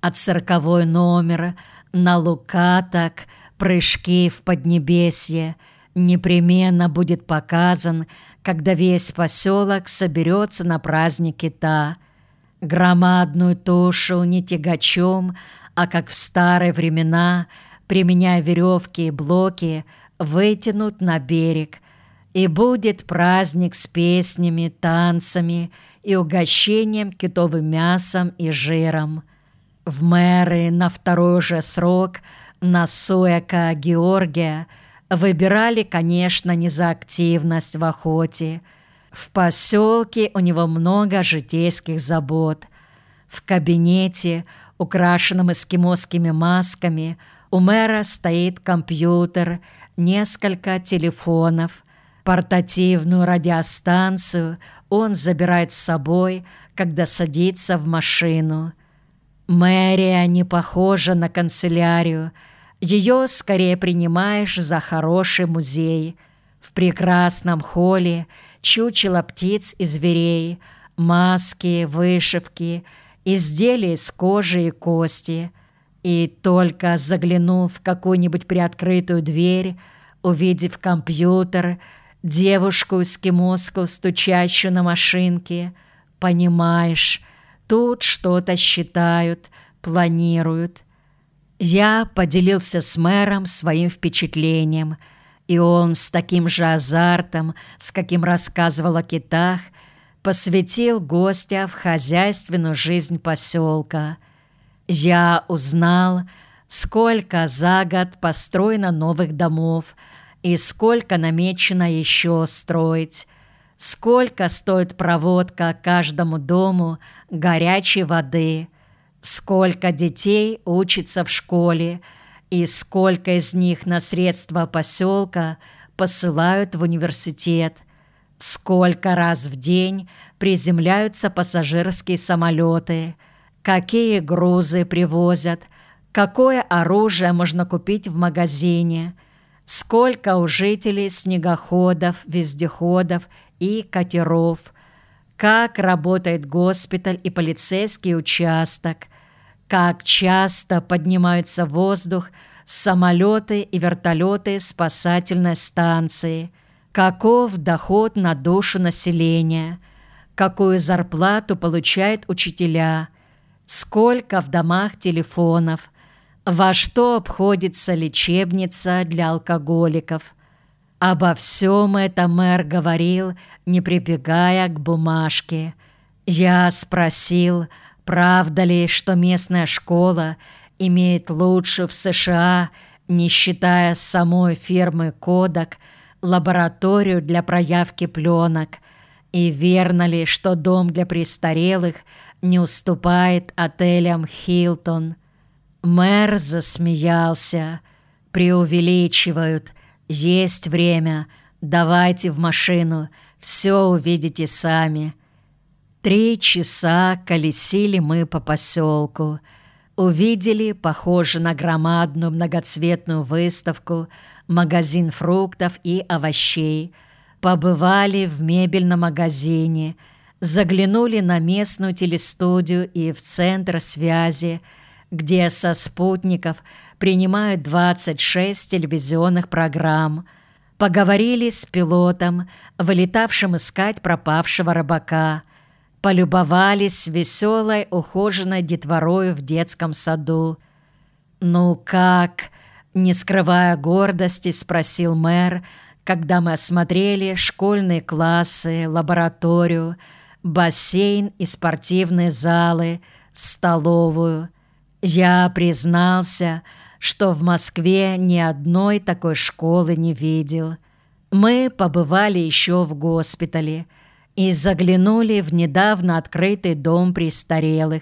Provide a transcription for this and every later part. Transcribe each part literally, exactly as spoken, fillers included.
а цирковой номер на Лукаток, прыжки в Поднебесье непременно будет показан, когда весь поселок соберется на праздник кита. Громадную тушу не тягачом, а как в старые времена, применяя веревки и блоки, вытянут на берег, и будет праздник с песнями, танцами и угощением китовым мясом и жиром. В мэры на второй же срок Насуяка Георгия выбирали, конечно, не за активность в охоте. В поселке у него много житейских забот. В кабинете, украшенном эскимосскими масками, у мэра стоит компьютер, несколько телефонов. Портативную радиостанцию он забирает с собой, когда садится в машину. Мэрия не похожа на канцелярию. Ее скорее принимаешь за хороший музей. В прекрасном холле чучело птиц и зверей, маски, вышивки, изделия из кожи и кости. И только заглянув в какую-нибудь приоткрытую дверь, увидев компьютер, девушку-эскимоску, стучащую на машинке, понимаешь, тут что-то считают, планируют. Я поделился с мэром своим впечатлением, и он с таким же азартом, с каким рассказывал о китах, посвятил гостя в хозяйственную жизнь поселка. Я узнал, сколько за год построено новых домов и сколько намечено еще строить, сколько стоит проводка каждому дому горячей воды, сколько детей учатся в школе и сколько из них на средства поселка посылают в университет, сколько раз в день приземляются пассажирские самолеты, какие грузы привозят, какое оружие можно купить в магазине, сколько у жителей снегоходов, вездеходов и катеров, как работает госпиталь и полицейский участок, как часто поднимаются в воздух самолеты и вертолеты спасательной станции, каков доход на душу населения, какую зарплату получают учителя, сколько в домах телефонов, во что обходится лечебница для алкоголиков. Обо всем этом мэр говорил, не прибегая к бумажке. Я спросил, правда ли, что местная школа имеет лучшую в США, не считая самой фирмы «Кодак», лабораторию для проявки пленок, и верно ли, что дом для престарелых не уступает отелям «Хилтон». Мэр засмеялся. «Преувеличивают. Есть время. Давайте в машину. Все увидите сами». Три часа колесили мы по поселку. Увидели, похоже на громадную многоцветную выставку, магазин фруктов и овощей. Побывали в мебельном магазине. Заглянули на местную телестудию и в центр связи, где со спутников принимают двадцать шесть телевизионных программ. Поговорили с пилотом, вылетавшим искать пропавшего рыбака. Полюбовались веселой, ухоженной детворою в детском саду. «Ну как?» — не скрывая гордости, спросил мэр, когда мы осмотрели школьные классы, лабораторию, бассейн и спортивные залы, столовую. Я признался, что в Москве ни одной такой школы не видел. Мы побывали еще в госпитале и заглянули в недавно открытый дом престарелых.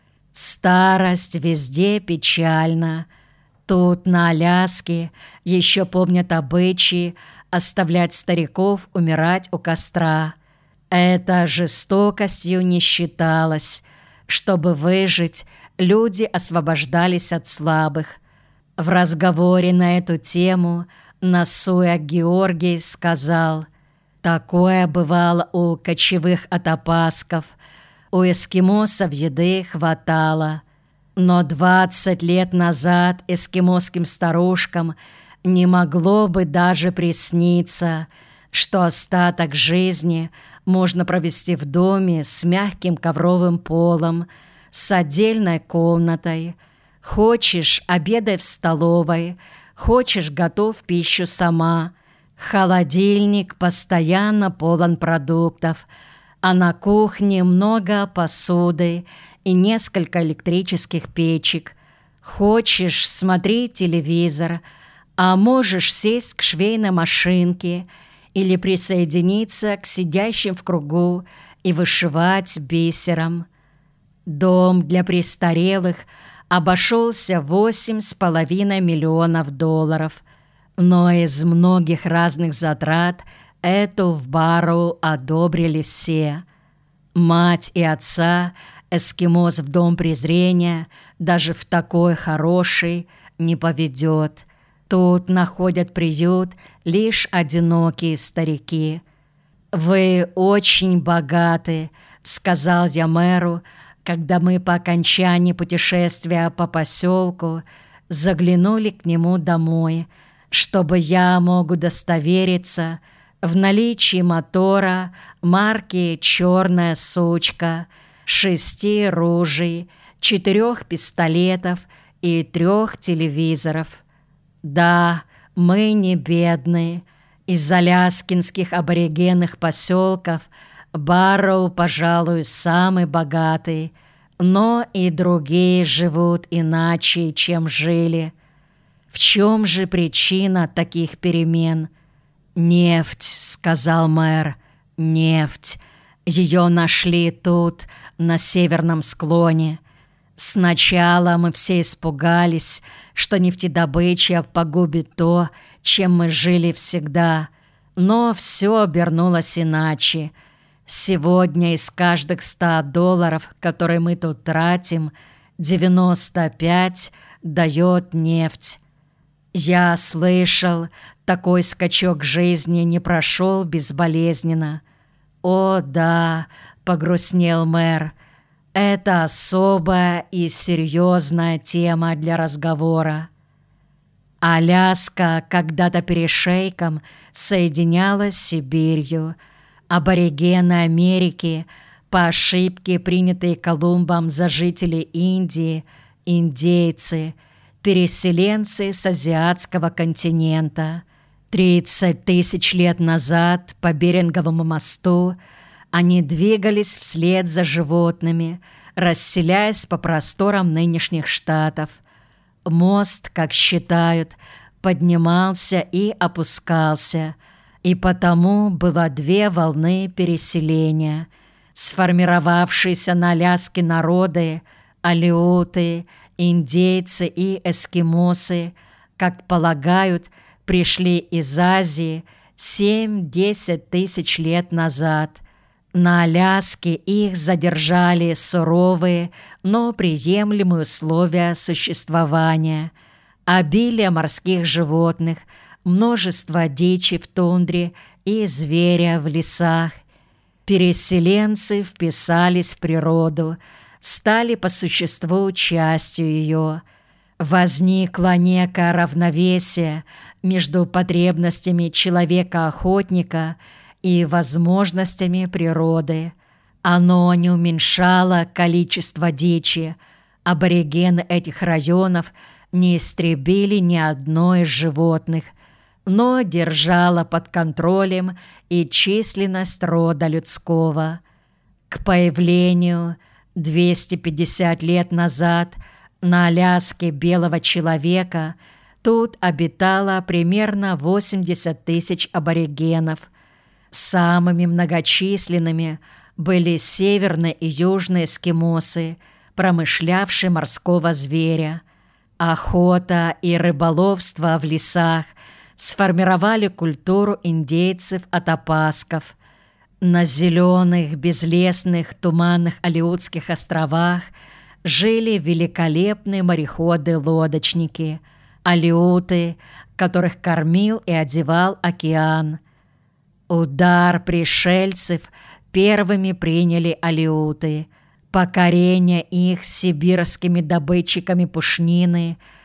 Старость везде печальна. Тут, на Аляске, еще помнят обычаи оставлять стариков умирать у костра. Это жестокостью не считалось. Чтобы выжить, люди освобождались от слабых. В разговоре на эту тему Насуяк Георгий сказал: «Такое бывало у кочевых атапасков, у эскимосов еды хватало». Но двадцать лет назад эскимосским старушкам не могло бы даже присниться, что остаток жизни можно провести в доме с мягким ковровым полом, с отдельной комнатой. Хочешь — обедай в столовой, хочешь — готовь пищу сама. Холодильник постоянно полон продуктов, а на кухне много посуды и несколько электрических печек. Хочешь — смотри телевизор, а можешь сесть к швейной машинке или присоединиться к сидящим в кругу и вышивать бисером. Дом для престарелых обошелся восемь с половиной миллионов долларов, но из многих разных затрат эту в Барроу одобрили все. Мать и отца эскимос в дом презрения даже в такой хороший не поведет. Тут находят приют лишь одинокие старики. «Вы очень богаты», — сказал я мэру, когда мы по окончании путешествия по поселку заглянули к нему домой, чтобы я мог удостовериться в наличии мотора марки «Черная сучка», шести ружей, четырех пистолетов и трех телевизоров. Да, мы не бедные. Из аляскинских аборигенных поселков Барроу, пожалуй, самый богатый, но и другие живут иначе, чем жили. В чем же причина таких перемен? «Нефть», — сказал мэр, — «нефть. Ее нашли тут, на северном склоне. Сначала мы все испугались, что нефтедобыча погубит то, чем мы жили всегда, но все обернулось иначе. Сегодня из каждых ста долларов, которые мы тут тратим, девяносто пять дает нефть. Я слышал, такой скачок жизни не прошел безболезненно». «О, да», — погрустнел мэр, — «это особая и серьезная тема для разговора». Аляска когда-то перешейком соединялась с Сибирью. Аборигены Америки, по ошибке принятые Колумбом за жителей Индии, индейцы, переселенцы с азиатского континента. тридцать тысяч лет назад по Беринговому мосту они двигались вслед за животными, расселяясь по просторам нынешних штатов. Мост, как считают, поднимался и опускался, и потому было две волны переселения. Сформировавшиеся на Аляске народы, алеуты, индейцы и эскимосы, как полагают, пришли из Азии семь-десять тысяч лет назад. На Аляске их задержали суровые, но приемлемые условия существования. Обилие морских животных, множество дичи в тундре и зверя в лесах. Переселенцы вписались в природу, стали по существу частью ее. Возникло некое равновесие между потребностями человека-охотника и возможностями природы. Оно не уменьшало количество дичи. Аборигены этих районов не истребили ни одно из животных, но держало под контролем и численность рода людского. К появлению двести пятьдесят лет назад на Аляске белого человека тут обитало примерно восемьдесят тысяч аборигенов. Самыми многочисленными были северные и южные эскимосы, промышлявшие морского зверя. Охота и рыболовство в лесах сформировали культуру индейцев-атапасков. На зеленых, безлесных, туманных Алеутских островах жили великолепные мореходы-лодочники, алеуты, которых кормил и одевал океан. Удар пришельцев первыми приняли алеуты. покорение их сибирскими добытчиками пушнины,